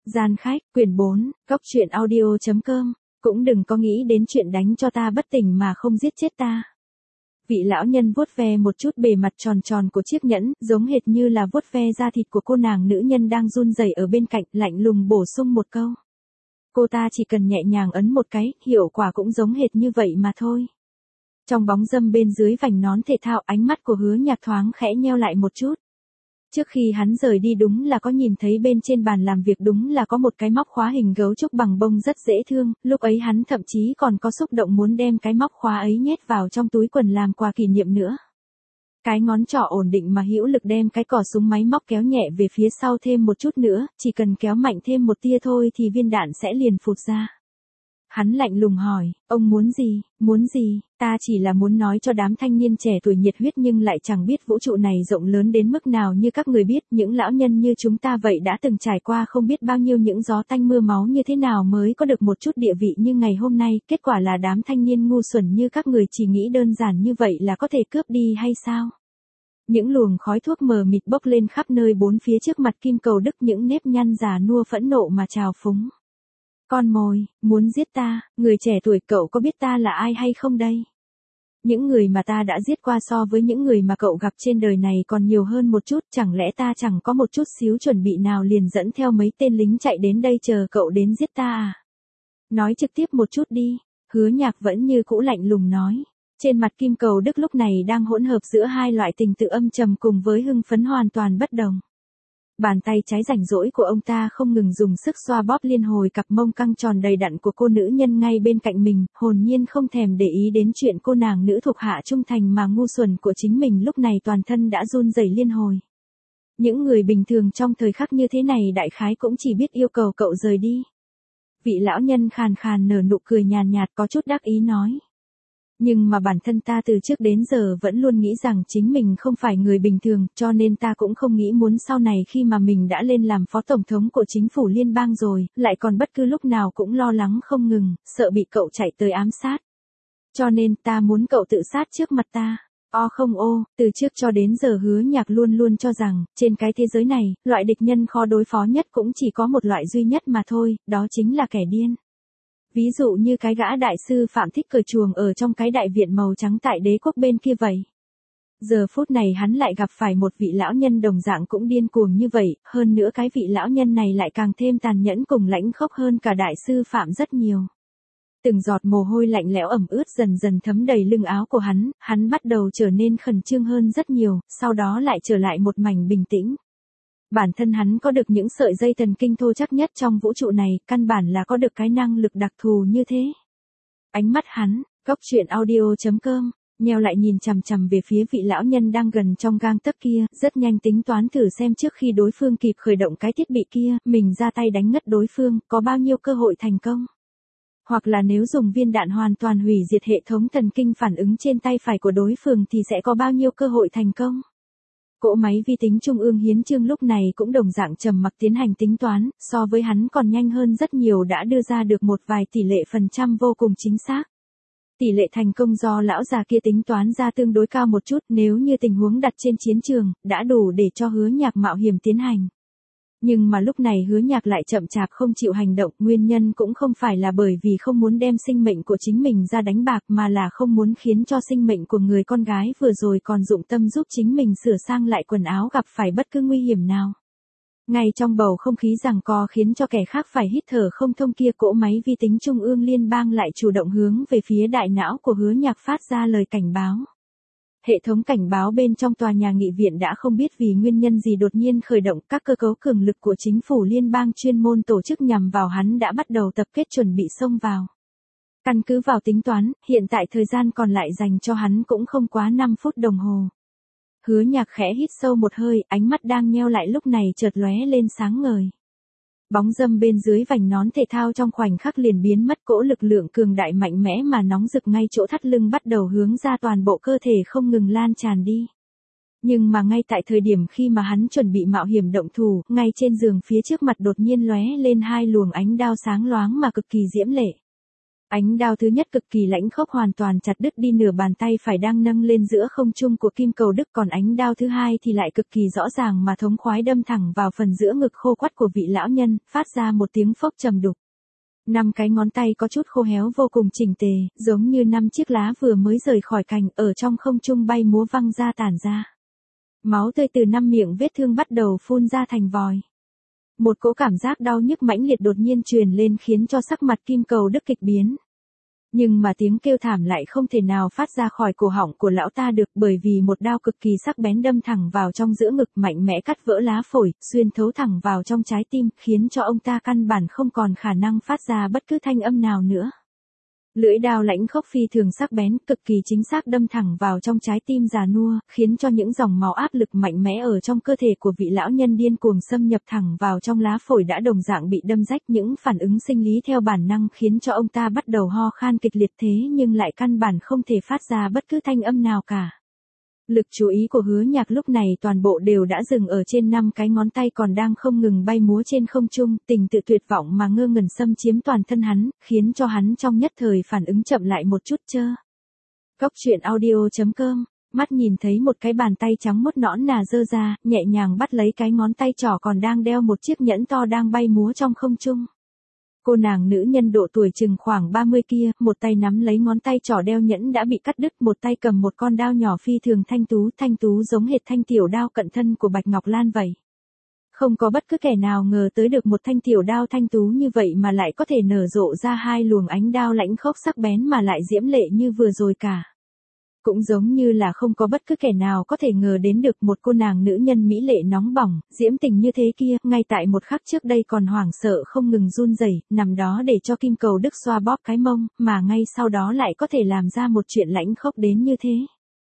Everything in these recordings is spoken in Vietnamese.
Gian khách, quyển 4, Cóc truyện audio.com, cũng đừng có nghĩ đến chuyện đánh cho ta bất tỉnh mà không giết chết ta. Vị lão nhân vuốt ve một chút bề mặt tròn tròn của chiếc nhẫn, giống hệt như là vuốt ve da thịt của cô nàng nữ nhân đang run rẩy ở bên cạnh, lạnh lùng bổ sung một câu. Cô ta chỉ cần nhẹ nhàng ấn một cái, hiệu quả cũng giống hệt như vậy mà thôi. Trong bóng râm bên dưới vành nón thể thao, ánh mắt của Hứa Nhạc thoáng khẽ nheo lại một chút. Trước khi hắn rời đi đúng là có nhìn thấy bên trên bàn làm việc đúng là có một cái móc khóa hình gấu trúc bằng bông rất dễ thương, lúc ấy hắn thậm chí còn có xúc động muốn đem cái móc khóa ấy nhét vào trong túi quần làm quà kỷ niệm nữa. Cái ngón trỏ ổn định mà hữu lực đem cái cò súng máy móc kéo nhẹ về phía sau thêm một chút nữa, chỉ cần kéo mạnh thêm một tia thôi thì viên đạn sẽ liền phụt ra. Hắn lạnh lùng hỏi, ông muốn gì, ta chỉ là muốn nói cho đám thanh niên trẻ tuổi nhiệt huyết nhưng lại chẳng biết vũ trụ này rộng lớn đến mức nào như các người biết, những lão nhân như chúng ta vậy đã từng trải qua không biết bao nhiêu những gió tanh mưa máu như thế nào mới có được một chút địa vị như ngày hôm nay, kết quả là đám thanh niên ngu xuẩn như các người chỉ nghĩ đơn giản như vậy là có thể cướp đi hay sao? Những luồng khói thuốc mờ mịt bốc lên khắp nơi bốn phía trước mặt Kim Cầu Đức, những nếp nhăn già nua phẫn nộ mà trào phúng. Con mồi, muốn giết ta, người trẻ tuổi cậu có biết ta là ai hay không đây? Những người mà ta đã giết qua so với những người mà cậu gặp trên đời này còn nhiều hơn một chút, chẳng lẽ ta chẳng có một chút xíu chuẩn bị nào liền dẫn theo mấy tên lính chạy đến đây chờ cậu đến giết ta à? Nói trực tiếp một chút đi, Hứa Nhạc vẫn như cũ lạnh lùng nói. Trên mặt Kim Cầu Đức lúc này đang hỗn hợp giữa hai loại tình tự âm trầm cùng với hưng phấn hoàn toàn bất đồng. Bàn tay trái rảnh rỗi của ông ta không ngừng dùng sức xoa bóp liên hồi cặp mông căng tròn đầy đặn của cô nữ nhân ngay bên cạnh mình, hồn nhiên không thèm để ý đến chuyện cô nàng nữ thuộc hạ trung thành mà ngu xuẩn của chính mình lúc này toàn thân đã run rẩy liên hồi. Những người bình thường trong thời khắc như thế này đại khái cũng chỉ biết yêu cầu cậu rời đi. Vị lão nhân khàn khàn nở nụ cười nhàn nhạt có chút đắc ý nói. Nhưng mà bản thân ta từ trước đến giờ vẫn luôn nghĩ rằng chính mình không phải người bình thường, cho nên ta cũng không nghĩ muốn sau này khi mà mình đã lên làm phó tổng thống của chính phủ liên bang rồi, lại còn bất cứ lúc nào cũng lo lắng không ngừng, sợ bị cậu chạy tới ám sát. Cho nên ta muốn cậu tự sát trước mặt ta. Không từ trước cho đến giờ Hứa Nhạc luôn luôn cho rằng, trên cái thế giới này, loại địch nhân khó đối phó nhất cũng chỉ có một loại duy nhất mà thôi, đó chính là kẻ điên. Ví dụ như cái gã đại sư Phạm thích cởi chuồng ở trong cái đại viện màu trắng tại đế quốc bên kia vậy. Giờ phút này hắn lại gặp phải một vị lão nhân đồng dạng cũng điên cuồng như vậy, hơn nữa cái vị lão nhân này lại càng thêm tàn nhẫn cùng lãnh khốc hơn cả đại sư Phạm rất nhiều. Từng giọt mồ hôi lạnh lẽo ẩm ướt dần dần thấm đầy lưng áo của hắn bắt đầu trở nên khẩn trương hơn rất nhiều, sau đó lại trở lại một mảnh bình tĩnh. Bản thân hắn có được những sợi dây thần kinh thô chắc nhất trong vũ trụ này, căn bản là có được cái năng lực đặc thù như thế. Ánh mắt hắn, Cóc truyện audio.com, nheo lại nhìn chằm chằm về phía vị lão nhân đang gần trong gang tấc kia, rất nhanh tính toán thử xem trước khi đối phương kịp khởi động cái thiết bị kia, mình ra tay đánh ngất đối phương, có bao nhiêu cơ hội thành công. Hoặc là nếu dùng viên đạn hoàn toàn hủy diệt hệ thống thần kinh phản ứng trên tay phải của đối phương thì sẽ có bao nhiêu cơ hội thành công. Cỗ máy vi tính trung ương hiến chương lúc này cũng đồng dạng trầm mặc tiến hành tính toán, so với hắn còn nhanh hơn rất nhiều, đã đưa ra được một vài tỷ lệ phần trăm vô cùng chính xác. Tỷ lệ thành công do lão già kia tính toán ra tương đối cao một chút, nếu như tình huống đặt trên chiến trường, đã đủ để cho Hứa Nhạc mạo hiểm tiến hành. Nhưng mà lúc này Hứa Nhạc lại chậm chạp không chịu hành động, nguyên nhân cũng không phải là bởi vì không muốn đem sinh mệnh của chính mình ra đánh bạc mà là không muốn khiến cho sinh mệnh của người con gái vừa rồi còn dụng tâm giúp chính mình sửa sang lại quần áo gặp phải bất cứ nguy hiểm nào. Ngay trong bầu không khí giằng co khiến cho kẻ khác phải hít thở không thông kia, cỗ máy vi tính trung ương liên bang lại chủ động hướng về phía đại não của Hứa Nhạc phát ra lời cảnh báo. Hệ thống cảnh báo bên trong tòa nhà nghị viện đã không biết vì nguyên nhân gì đột nhiên khởi động, các cơ cấu cường lực của chính phủ liên bang chuyên môn tổ chức nhằm vào hắn đã bắt đầu tập kết chuẩn bị xông vào. Căn cứ vào tính toán, hiện tại thời gian còn lại dành cho hắn cũng không quá 5 phút đồng hồ. Hứa Nhạc khẽ hít sâu một hơi, ánh mắt đang nheo lại lúc này chợt lóe lên sáng ngời. Bóng râm bên dưới vành nón thể thao trong khoảnh khắc liền biến mất, cỗ lực lượng cường đại mạnh mẽ mà nóng rực ngay chỗ thắt lưng bắt đầu hướng ra toàn bộ cơ thể không ngừng lan tràn đi. Nhưng mà ngay tại thời điểm khi mà hắn chuẩn bị mạo hiểm động thủ, ngay trên giường phía trước mặt đột nhiên lóe lên hai luồng ánh đao sáng loáng mà cực kỳ diễm lệ. Ánh đao thứ nhất cực kỳ lãnh khốc hoàn toàn chặt đứt đi nửa bàn tay phải đang nâng lên giữa không trung của Kim Cầu Đức, còn ánh đao thứ hai thì lại cực kỳ rõ ràng mà thống khoái đâm thẳng vào phần giữa ngực khô quắt của vị lão nhân, phát ra một tiếng phốc trầm đục. 5 cái ngón tay có chút khô héo vô cùng chỉnh tề, giống như 5 chiếc lá vừa mới rời khỏi cành, ở trong không trung bay múa văng ra tản ra. Máu tươi từ 5 miệng vết thương bắt đầu phun ra thành vòi. Một cỗ cảm giác đau nhức mãnh liệt đột nhiên truyền lên khiến cho sắc mặt Kim Cầu Đức kịch biến. Nhưng mà tiếng kêu thảm lại không thể nào phát ra khỏi cổ họng của lão ta được, bởi vì một đao cực kỳ sắc bén đâm thẳng vào trong giữa ngực, mạnh mẽ cắt vỡ lá phổi, xuyên thấu thẳng vào trong trái tim, khiến cho ông ta căn bản không còn khả năng phát ra bất cứ thanh âm nào nữa. Lưỡi đao lãnh khốc phi thường sắc bén, cực kỳ chính xác đâm thẳng vào trong trái tim già nua, khiến cho những dòng máu áp lực mạnh mẽ ở trong cơ thể của vị lão nhân điên cuồng xâm nhập thẳng vào trong lá phổi đã đồng dạng bị đâm rách. Những phản ứng sinh lý theo bản năng khiến cho ông ta bắt đầu ho khan kịch liệt, thế nhưng lại căn bản không thể phát ra bất cứ thanh âm nào cả. Lực chú ý của Hứa Nhạc lúc này toàn bộ đều đã dừng ở trên 5 cái ngón tay còn đang không ngừng bay múa trên không trung, tình tự tuyệt vọng mà ngơ ngẩn xâm chiếm toàn thân hắn, khiến cho hắn trong nhất thời phản ứng chậm lại một chút chơ. Cốc truyện audio.com, mắt nhìn thấy một cái bàn tay trắng muốt nõn nà giơ ra, nhẹ nhàng bắt lấy cái ngón tay trỏ còn đang đeo một chiếc nhẫn to đang bay múa trong không trung. Cô nàng nữ nhân độ tuổi chừng khoảng 30 kia, một tay nắm lấy ngón tay trỏ đeo nhẫn đã bị cắt đứt, một tay cầm một con đao nhỏ phi thường thanh tú giống hệt thanh tiểu đao cận thân của Bạch Ngọc Lan vậy. Không có bất cứ kẻ nào ngờ tới được một thanh tiểu đao thanh tú như vậy mà lại có thể nở rộ ra 2 luồng ánh đao lãnh khốc sắc bén mà lại diễm lệ như vừa rồi cả. Cũng giống như là không có bất cứ kẻ nào có thể ngờ đến được một cô nàng nữ nhân mỹ lệ nóng bỏng, diễm tình như thế kia, ngay tại một khắc trước đây còn hoảng sợ không ngừng run rẩy, nằm đó để cho Kim Cầu Đức xoa bóp cái mông, mà ngay sau đó lại có thể làm ra một chuyện lãnh khốc đến như thế.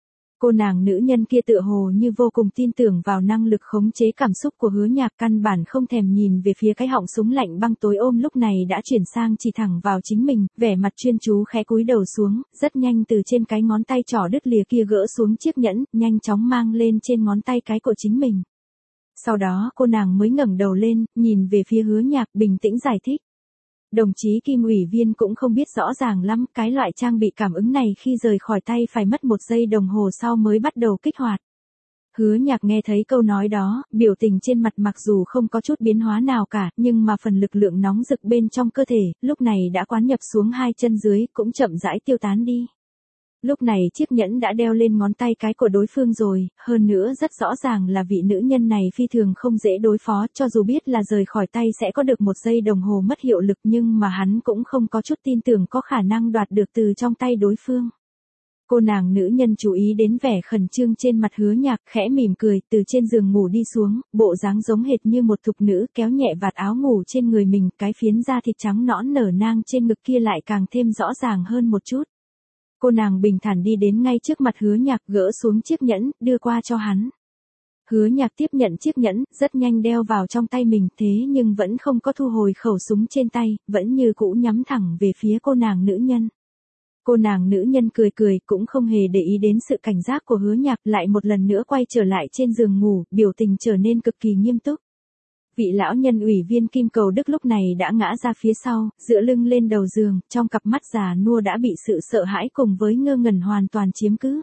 Cô nàng nữ nhân kia tựa hồ như vô cùng tin tưởng vào năng lực khống chế cảm xúc của Hứa Nhạc, căn bản không thèm nhìn về phía cái họng súng lạnh băng tối ôm lúc này đã chuyển sang chỉ thẳng vào chính mình, vẻ mặt chuyên chú khẽ cúi đầu xuống, rất nhanh từ trên cái ngón tay trỏ đứt lìa kia gỡ xuống chiếc nhẫn, nhanh chóng mang lên trên ngón tay cái của chính mình. Sau đó cô nàng mới ngẩng đầu lên, nhìn về phía Hứa Nhạc bình tĩnh giải thích. Đồng chí Kim ủy viên cũng không biết rõ ràng lắm, cái loại trang bị cảm ứng này khi rời khỏi tay phải mất 1 giây đồng hồ sau mới bắt đầu kích hoạt. Hứa Nhạc nghe thấy câu nói đó, biểu tình trên mặt mặc dù không có chút biến hóa nào cả, nhưng mà phần lực lượng nóng rực bên trong cơ thể, lúc này đã quán nhập xuống 2 chân dưới, cũng chậm rãi tiêu tán đi. Lúc này chiếc nhẫn đã đeo lên ngón tay cái của đối phương rồi, hơn nữa rất rõ ràng là vị nữ nhân này phi thường không dễ đối phó, cho dù biết là rời khỏi tay sẽ có được 1 giây đồng hồ mất hiệu lực nhưng mà hắn cũng không có chút tin tưởng có khả năng đoạt được từ trong tay đối phương. Cô nàng nữ nhân chú ý đến vẻ khẩn trương trên mặt Hứa Nhạc, khẽ mỉm cười, từ trên giường ngủ đi xuống, bộ dáng giống hệt như một thục nữ, kéo nhẹ vạt áo ngủ trên người mình, cái phiến da thịt trắng nõn nở nang trên ngực kia lại càng thêm rõ ràng hơn một chút. Cô nàng bình thản đi đến ngay trước mặt Hứa Nhạc, gỡ xuống chiếc nhẫn, đưa qua cho hắn. Hứa Nhạc tiếp nhận chiếc nhẫn, rất nhanh đeo vào trong tay mình, thế nhưng vẫn không có thu hồi khẩu súng trên tay, vẫn như cũ nhắm thẳng về phía cô nàng nữ nhân. Cô nàng nữ nhân cười cười, cũng không hề để ý đến sự cảnh giác của Hứa Nhạc, lại một lần nữa quay trở lại trên giường ngủ, biểu tình trở nên cực kỳ nghiêm túc. Vị lão nhân ủy viên Kim Cầu Đức lúc này đã ngã ra phía sau, dựa lưng lên đầu giường, trong cặp mắt già nua đã bị sự sợ hãi cùng với ngơ ngẩn hoàn toàn chiếm cứ.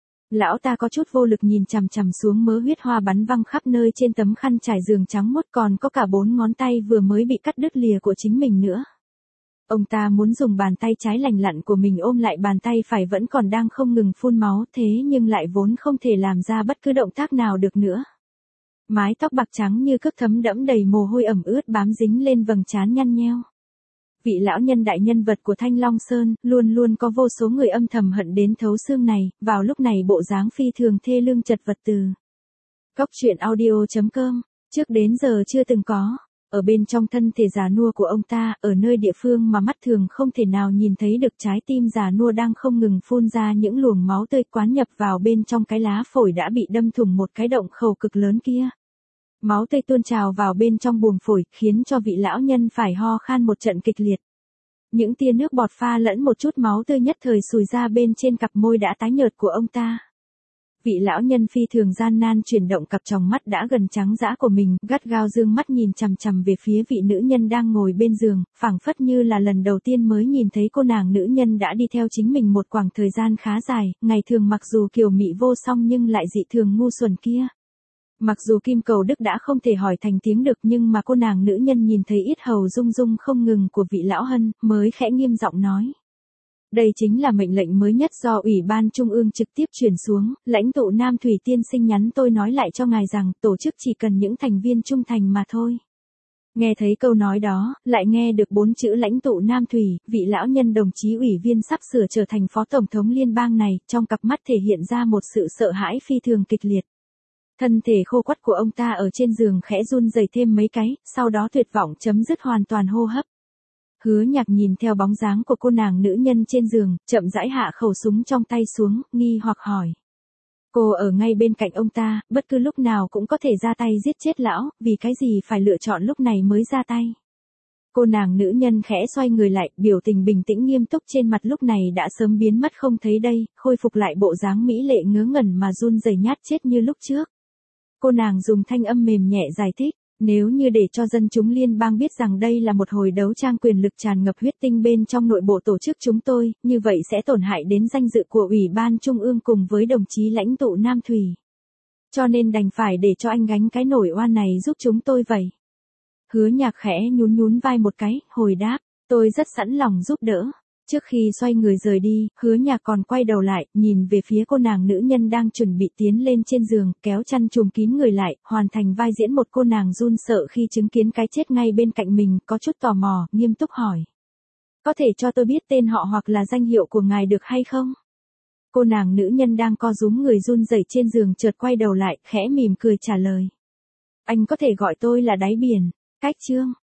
Lão ta có chút vô lực nhìn chằm chằm xuống mớ huyết hoa bắn văng khắp nơi trên tấm khăn trải giường trắng muốt, còn có cả 4 ngón tay vừa mới bị cắt đứt lìa của chính mình nữa. Ông ta muốn dùng bàn tay trái lành lặn của mình ôm lại bàn tay phải vẫn còn đang không ngừng phun máu, thế nhưng lại vốn không thể làm ra bất cứ động tác nào được nữa. Mái tóc bạc trắng như cước thấm đẫm đầy mồ hôi ẩm ướt bám dính lên vầng trán nhăn nheo. Vị lão nhân đại nhân vật của Thanh Long Sơn, luôn luôn có vô số người âm thầm hận đến thấu xương này, vào lúc này bộ dáng phi thường thê lương chật vật từ. Cốc truyện audio.com, trước đến giờ chưa từng có. Ở bên trong thân thể già nua của ông ta, ở nơi địa phương mà mắt thường không thể nào nhìn thấy được, trái tim già nua đang không ngừng phun ra những luồng máu tươi quán nhập vào bên trong cái lá phổi đã bị đâm thủng một cái động khẩu cực lớn kia. Máu tươi tuôn trào vào bên trong buồng phổi, khiến cho vị lão nhân phải ho khan một trận kịch liệt. Những tia nước bọt pha lẫn một chút máu tươi nhất thời sùi ra bên trên cặp môi đã tái nhợt của ông ta. Vị lão nhân phi thường gian nan chuyển động cặp tròng mắt đã gần trắng dã của mình, gắt gao dương mắt nhìn chằm chằm về phía vị nữ nhân đang ngồi bên giường, phảng phất như là lần đầu tiên mới nhìn thấy cô nàng nữ nhân đã đi theo chính mình một khoảng thời gian khá dài, ngày thường mặc dù kiều mị vô song nhưng lại dị thường ngu xuẩn kia. Mặc dù Kim Cầu Đức đã không thể hỏi thành tiếng được nhưng mà cô nàng nữ nhân nhìn thấy yết hầu rung rung không ngừng của vị lão hân, mới khẽ nghiêm giọng nói. Đây chính là mệnh lệnh mới nhất do Ủy ban Trung ương trực tiếp truyền xuống, lãnh tụ Nam Thủy tiên sinh nhắn tôi nói lại cho ngài rằng tổ chức chỉ cần những thành viên trung thành mà thôi. Nghe thấy câu nói đó, lại nghe được 4 chữ lãnh tụ Nam Thủy, vị lão nhân đồng chí ủy viên sắp sửa trở thành phó tổng thống liên bang này, trong cặp mắt thể hiện ra một sự sợ hãi phi thường kịch liệt. Thân thể khô quắt của ông ta ở trên giường khẽ run rẩy thêm mấy cái, sau đó tuyệt vọng chấm dứt hoàn toàn hô hấp. Hứa Nhạc nhìn theo bóng dáng của cô nàng nữ nhân trên giường, chậm rãi hạ khẩu súng trong tay xuống, nghi hoặc hỏi. Cô ở ngay bên cạnh ông ta, bất cứ lúc nào cũng có thể ra tay giết chết lão, vì cái gì phải lựa chọn lúc này mới ra tay. Cô nàng nữ nhân khẽ xoay người lại, biểu tình bình tĩnh nghiêm túc trên mặt lúc này đã sớm biến mất không thấy đây, khôi phục lại bộ dáng mỹ lệ ngớ ngẩn mà run rẩy nhát chết như lúc trước. Cô nàng dùng thanh âm mềm nhẹ giải thích. Nếu như để cho dân chúng liên bang biết rằng đây là một hồi đấu trang quyền lực tràn ngập huyết tinh bên trong nội bộ tổ chức chúng tôi, như vậy sẽ tổn hại đến danh dự của Ủy ban Trung ương cùng với đồng chí lãnh tụ Nam Thủy. Cho nên đành phải để cho anh gánh cái nổi oan này giúp chúng tôi vậy. Hứa Nhạc khẽ nhún nhún vai một cái, hồi đáp, tôi rất sẵn lòng giúp đỡ. Trước khi xoay người rời đi, Hứa Nhạc còn quay đầu lại, nhìn về phía cô nàng nữ nhân đang chuẩn bị tiến lên trên giường, kéo chăn trùm kín người lại, hoàn thành vai diễn một cô nàng run sợ khi chứng kiến cái chết ngay bên cạnh mình, có chút tò mò, nghiêm túc hỏi. Có thể cho tôi biết tên họ hoặc là danh hiệu của ngài được hay không? Cô nàng nữ nhân đang co rúm người run rẩy trên giường chợt quay đầu lại, khẽ mỉm cười trả lời. Anh có thể gọi tôi là Đáy Biển. Cách chương